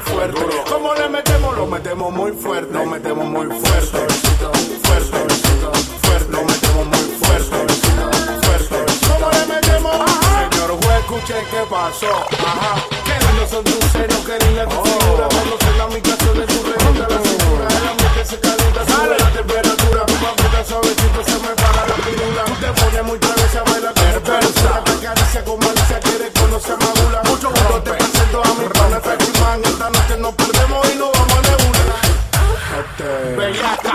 fuerte. Como le metemos, lo metemos muy fuerte. Lo metemos muy fuerte. Fuerte, fuerte. Lo metemos muy fuerte. Fuerte. ¿Cómo le metemos? Señor juez, escuche qué pasó. Ajá. Qué lindos son tus senos, qué linda tu figura. Cuando se la migración de tu revienta la cintura. El ambiente se calienta, sube la temperatura. Tu mamita suavecito se me para la pirula. Tú te pones muy traviesa, baila perversa. Te acaricia con malicia, quiere conocer magula. Mucho gusto te presento a mi pana Fekimán. Esta noche nos perdemos y nos vamos a nebula. Bellaca.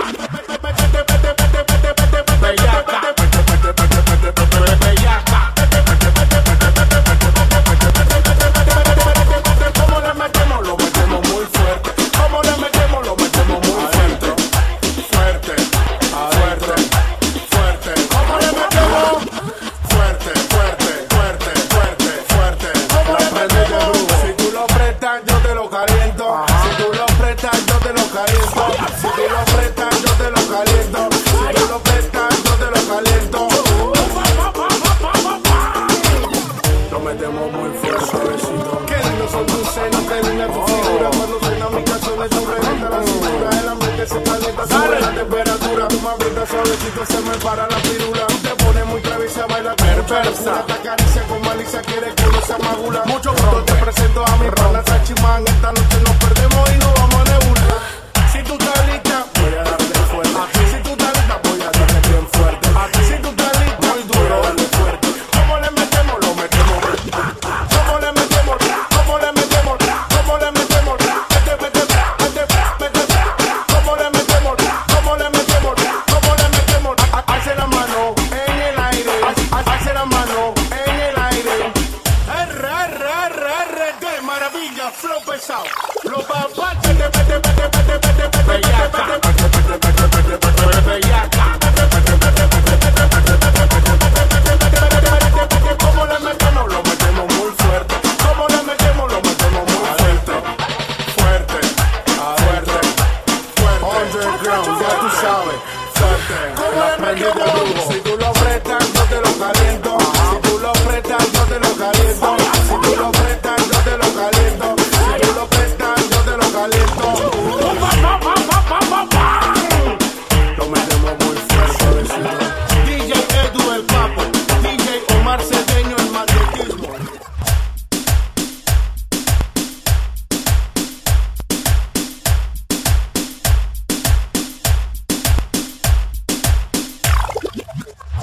Bellaca. Bellaca. ¿Cómo le metemos? Lo metemos muy fuerte. ¿Cómo le metemos? Lo metemos muy fuerte. Fuerte, fuerte, fuerte. ¿Cómo le metemos? Fuerte, fuerte, fuerte, fuerte, fuerte. ¿Cómo le metemos? Si tú lo prestas, yo te lo caliento. Si tú lo prestas, yo te lo caliento. Si tú lo prestas, yo te lo caliento. Si tú lo prestas, yo te lo caliento. Lo metemos muy fuerte, suavecito. Qué lindo son tus senos, qué linda tu figura. Cuando suena mi canción, tú revienta la cintura. El ambiente se calienta, sube la temperatura. Tu mamita suavecito se me para la pirula. Tú te pones muy traviesa, baila perversa. Te acaricia con malicia, quiere conocer magula.